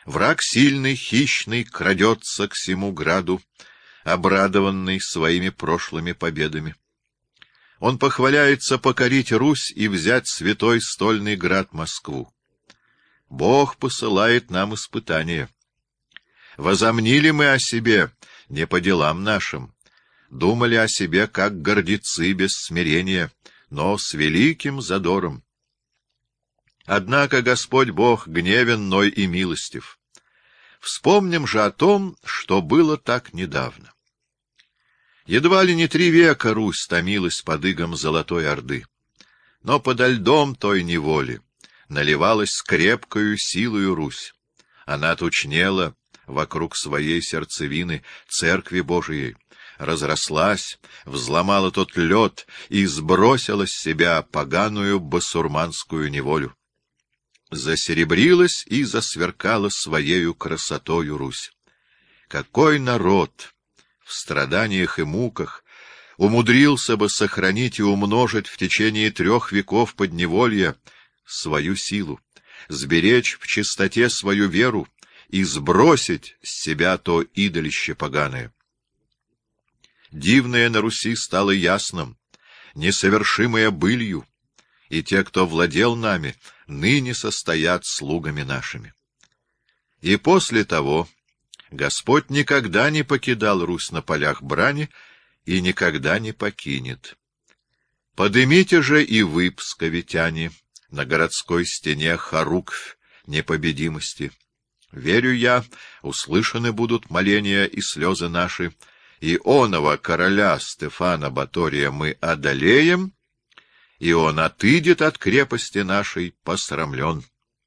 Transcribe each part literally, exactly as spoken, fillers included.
Враг сильный, хищный, крадется к сему граду, обрадованный своими прошлыми победами. Он похваляется покорить Русь и взять святой стольный град Москву. Бог посылает нам испытания. Возомнили мы о себе не по делам нашим, думали о себе как гордецы без смирения, но с великим задором. Однако Господь Бог гневен, но и милостив. Вспомним же о том, что было так недавно. Едва ли не три века Русь томилась под игом Золотой Орды, но подо льдом той неволи наливалась с крепкою силою Русь. Она тучнела вокруг своей сердцевины, Церкви Божией, разрослась, взломала тот лед и сбросила с себя поганую басурманскую неволю. Засеребрилась и засверкала своею красотою Русь. Какой народ в страданиях и муках умудрился бы сохранить и умножить в течение трех веков подневолья свою силу, сберечь в чистоте свою веру и сбросить с себя то идолище поганое. Дивное на Руси стало ясным, несовершимое былью, и те, кто владел нами, ныне состоят слугами нашими. И после того Господь никогда не покидал Русь на полях брани и никогда не покинет. Подымите же и вы, псковитяне, на городской стене хоруквь непобедимости. Верю я, услышаны будут моления и слезы наши, и оного короля Стефана Батория мы одолеем, и он отыдет от крепости нашей посрамлен.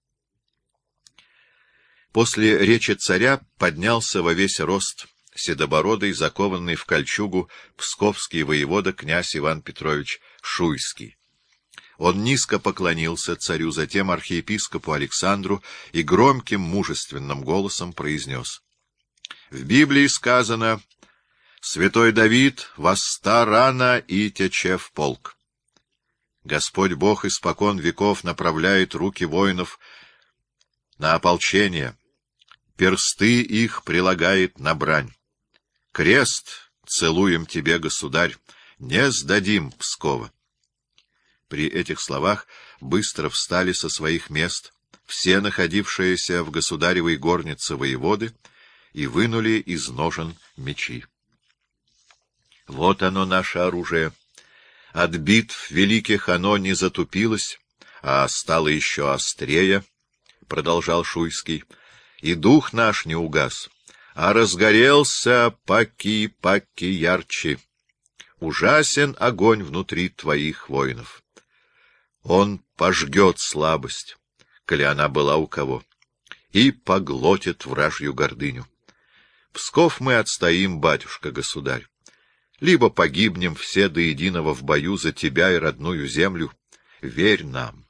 После речи царя поднялся во весь рост седобородый, закованный в кольчугу, псковский воевода князь Иван Петрович Шуйский. Он низко поклонился царю, затем архиепископу Александру и громким мужественным голосом произнес: «В Библии сказано: святой Давид восста рано и тече в полк. Господь Бог испокон веков направляет руки воинов на ополчение, персты их прилагает на брань. Крест целуем тебе, государь, не сдадим Пскова». При этих словах быстро встали со своих мест все находившиеся в государевой горнице воеводы и вынули из ножен мечи. Вот оно, наше оружие. От битв великих оно не затупилось, а стало еще острее, — продолжал Шуйский, — и дух наш не угас, а разгорелся паки-паки ярче. Ужасен огонь внутри твоих воинов. Он пожгет слабость, коли она была у кого, и поглотит вражью гордыню. Псков мы отстоим, батюшка-государь. Либо погибнем все до единого в бою за тебя и родную землю. Верь нам.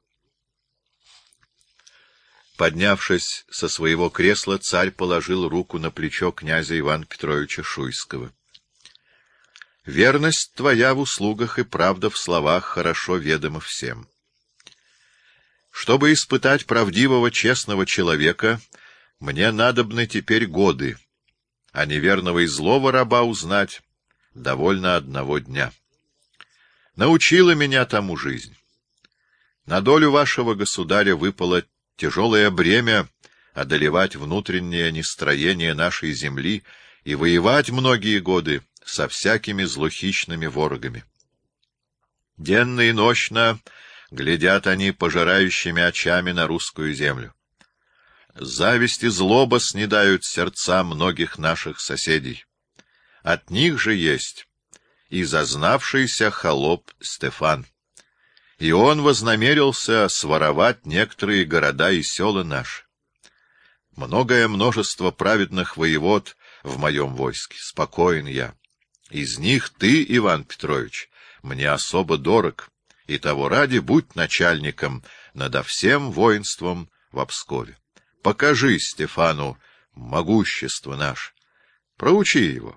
Поднявшись со своего кресла, царь положил руку на плечо князя Ивана Петровича Шуйского. Верность твоя в услугах и правда в словах хорошо ведома всем. Чтобы испытать правдивого, честного человека, мне надобны теперь годы, а неверного и злого раба узнать довольно одного дня. Научила меня тому жизнь. На долю вашего государя выпало тяжелое бремя одолевать внутреннее нестроение нашей земли и воевать многие годы со всякими злохищными ворогами. Денно и нощно глядят они пожирающими очами на русскую землю. Зависть и злоба снедают сердца многих наших соседей. От них же есть и зазнавшийся холоп Стефан. И он вознамерился своровать некоторые города и села наши. Многое множество праведных воевод в моем войске, спокоен я. Из них ты, Иван Петрович, мне особо дорог, и того ради будь начальником надо всем воинством в Пскове. Покажи Стефану могущество наше, проучи его.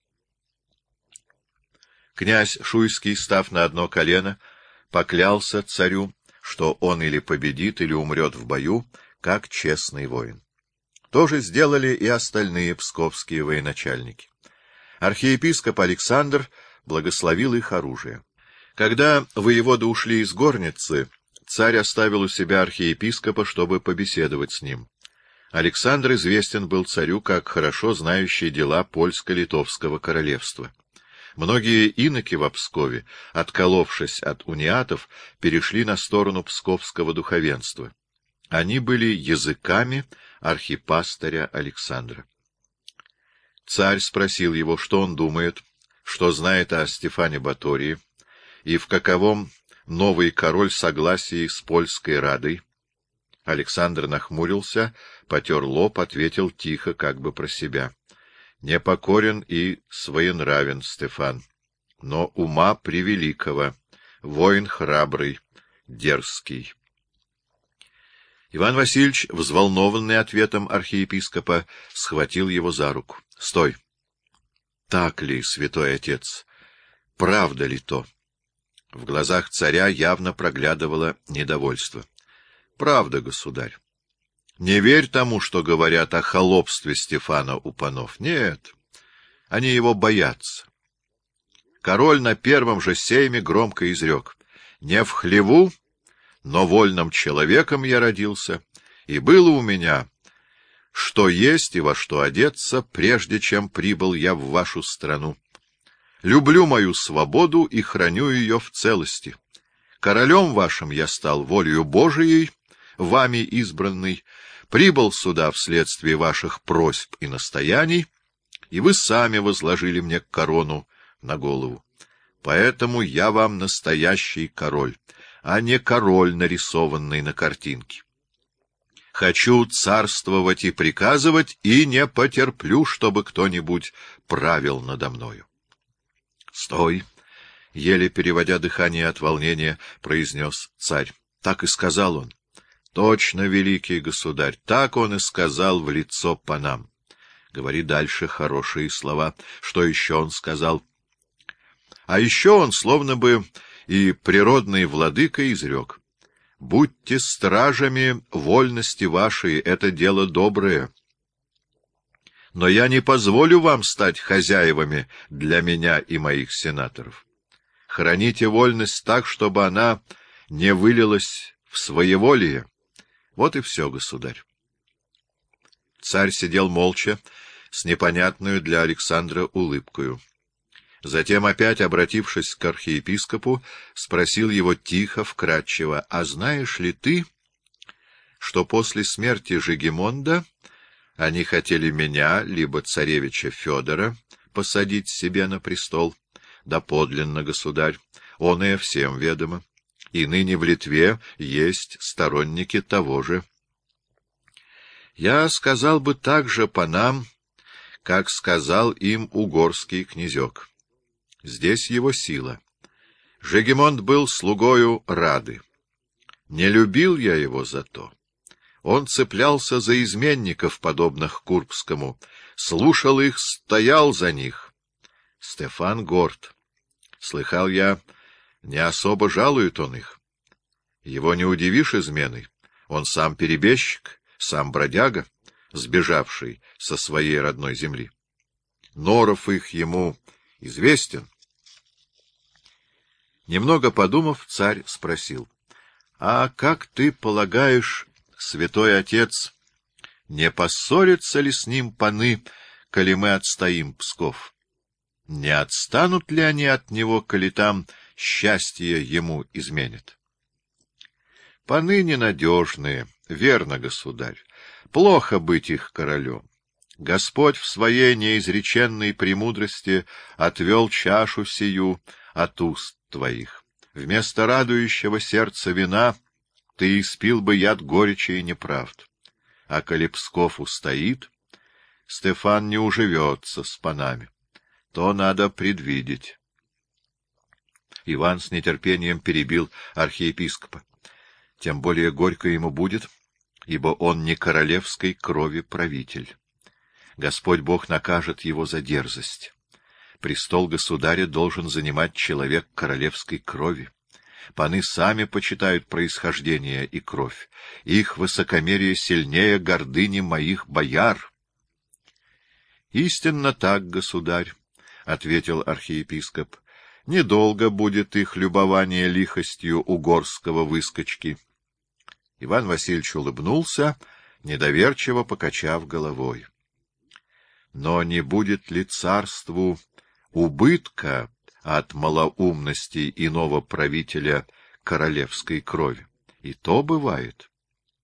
Князь Шуйский, став на одно колено, поклялся царю, что он или победит, или умрет в бою, как честный воин. То же сделали и остальные псковские военачальники. Архиепископ Александр благословил их оружие. Когда воеводы ушли из горницы, царь оставил у себя архиепископа, чтобы побеседовать с ним. Александр известен был царю как хорошо знающий дела польско-литовского королевства. Многие иноки в Пскове, отколовшись от униатов, перешли на сторону псковского духовенства. Они были языками архипастыря Александра. Царь спросил его, что он думает, что знает о Стефане Батории, и в каковом новый король согласии с польской радой. Александр нахмурился, потер лоб, ответил тихо, как бы про себя. Непокорен и своенравен Стефан, но ума превеликого, воин храбрый, дерзкий. Иван Васильевич, взволнованный ответом архиепископа, схватил его за руку. — Стой! — Так ли, святой отец? Правда ли то? В глазах царя явно проглядывало недовольство. — Правда, государь. Не верь тому, что говорят о холопстве Стефана у панов. Нет, они его боятся. Король на первом же сейме громко изрек: «Не в хлеву, но вольным человеком я родился, и было у меня что есть и во что одеться, прежде чем прибыл я в вашу страну. Люблю мою свободу и храню ее в целости. Королем вашим я стал волею Божией, вами избранный, прибыл сюда вследствие ваших просьб и настояний, и вы сами возложили мне корону на голову. Поэтому я вам настоящий король, а не король, нарисованный на картинке. Хочу царствовать и приказывать, и не потерплю, чтобы кто-нибудь правил надо мною. — Стой! — еле переводя дыхание от волнения, произнес царь. Так и сказал он. — Точно, великий государь, так он и сказал в лицо панам. Говори дальше хорошие слова. Что еще он сказал? А еще он, словно бы и природный владыка, изрек: «Будьте стражами вольности вашей, это дело доброе. Но я не позволю вам стать хозяевами для меня и моих сенаторов. Храните вольность так, чтобы она не вылилась в своеволие». Вот и все, государь. Царь сидел молча, с непонятную для Александра улыбкою. Затем, опять обратившись к архиепископу, спросил его тихо, вкратчиво: «А знаешь ли ты, что после смерти Жигемонда они хотели меня, либо царевича Федора, посадить себе на престол? Да подлинно, государь, оное всем ведомо. И ныне в Литве есть сторонники того же. Я сказал бы так же панам, как сказал им угорский князек. Здесь его сила. Жигемонд был слугою Рады. Не любил я его за то. Он цеплялся за изменников, подобных Курбскому, слушал их, стоял за них. Стефан горд. Слыхал я, не особо жалует он их. Его не удивишь изменой. Он сам перебежчик, сам бродяга, сбежавший со своей родной земли. Норов их ему известен. Немного подумав, царь спросил: — А как ты полагаешь, святой отец, не поссорятся ли с ним паны, коли мы отстоим Псков? Не отстанут ли они от него, коли там счастье ему изменит? — Паны ненадежные, верно, государь. Плохо быть их королем. Господь в своей неизреченной премудрости отвел чашу сию от уст твоих. Вместо радующего сердца вина ты испил бы яд горечи и неправд. А коли Псков устоит, Стефан не уживется с панами. То надо предвидеть. Иван с нетерпением перебил архиепископа. Тем более горько ему будет, ибо он не королевской крови правитель. Господь Бог накажет его за дерзость. Престол государя должен занимать человек королевской крови. Паны сами почитают происхождение и кровь. Их высокомерие сильнее гордыни моих бояр. — Истинно так, государь, — ответил архиепископ. — Недолго будет их любование лихостью угорского выскочки. Иван Васильевич улыбнулся, недоверчиво покачав головой. — Но не будет ли царству убытка от малоумности иного правителя королевской крови? И то бывает.